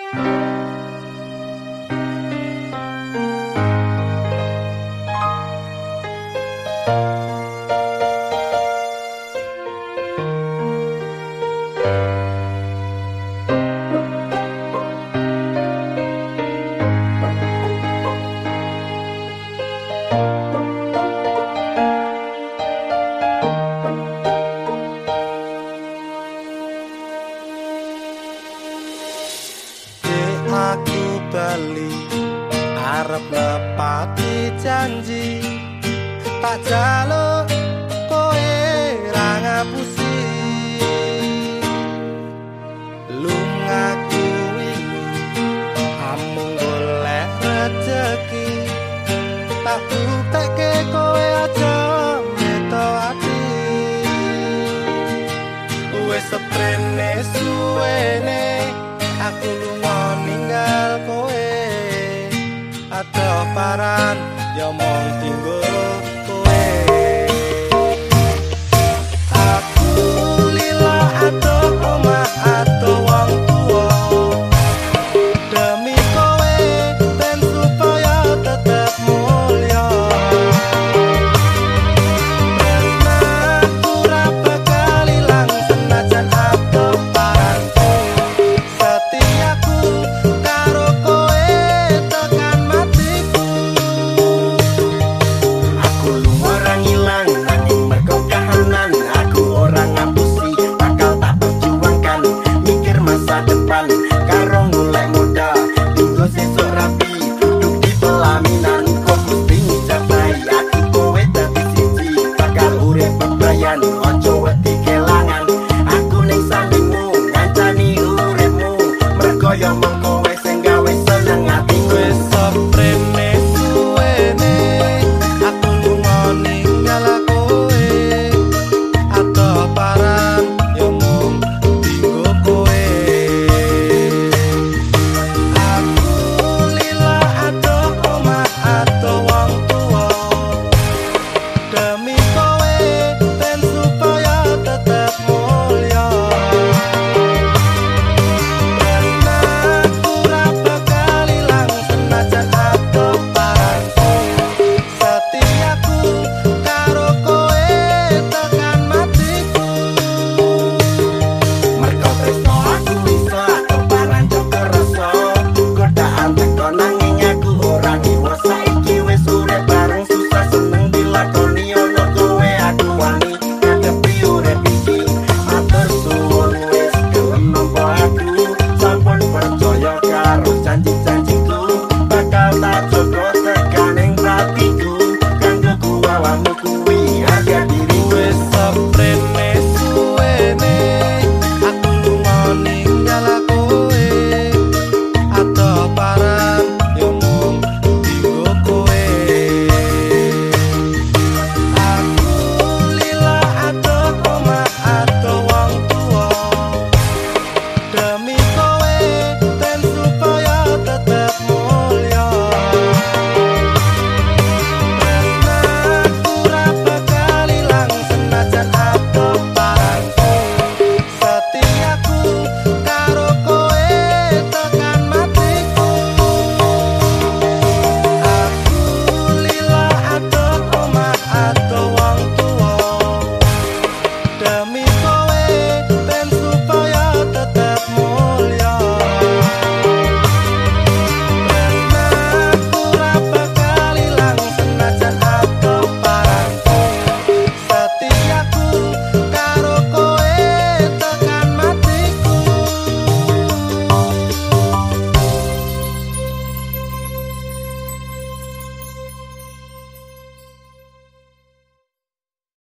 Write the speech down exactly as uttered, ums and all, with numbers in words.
Aku bali arep nepati janji tak jaluk kowe ra ngapusi lungaku iki amung golek rejeki tak buktekke kowe aja meto ati wis seprene suwene aku lunga ninggal kowe adoh paran ya mong tinggo kowe aku lila adoh omah adoh wong tuwa demi kowe ben supaya tetep mulya tresnaku ra bakal ilang senajan adoh paranku setiaku karo kowe tekan matiku aku lunga ora ngilang nanging mergo kahanan aku ora ngapusi bakal tak perjuangkan mikir masa depan karo golek modal tinggo sesuk rapi duduk di pelaminan kok mesti njabai aku kowe dadi siji bakal urip bebayan ojo wedi kelangan aku ning sandingmu ngancani uripmu mergo yo mung kowe sing gawe seneng atiku wis seprene suwene aku lunga ninggal kowe adoh paran yo mung tinggo kowe aku lila adoh omah adoh wong tuwa demi kowe ben supaya tetep mulya tresnaku ra bakal ilang senajan adoh paranku setiaku karo kowe tekan matiku mergo tresno aku iso aku paran joko rasa godaan teko nanging aku ora ngiwo saiki wis urip bareng susah seneng dilakoni ono kowe aku wani ngadepi urip iki matur suwun wis gelem nampa aku sampun percaya karo janji-janjiku bakal tak jaga tekaning pratiku kanggo kuwawamu kuwi harga diriku wis seprene suwene aku lunga ninggal kowe adoh paran yo mung tinggo kowe aku lila adoh omah adoh wong tuwa demi kowe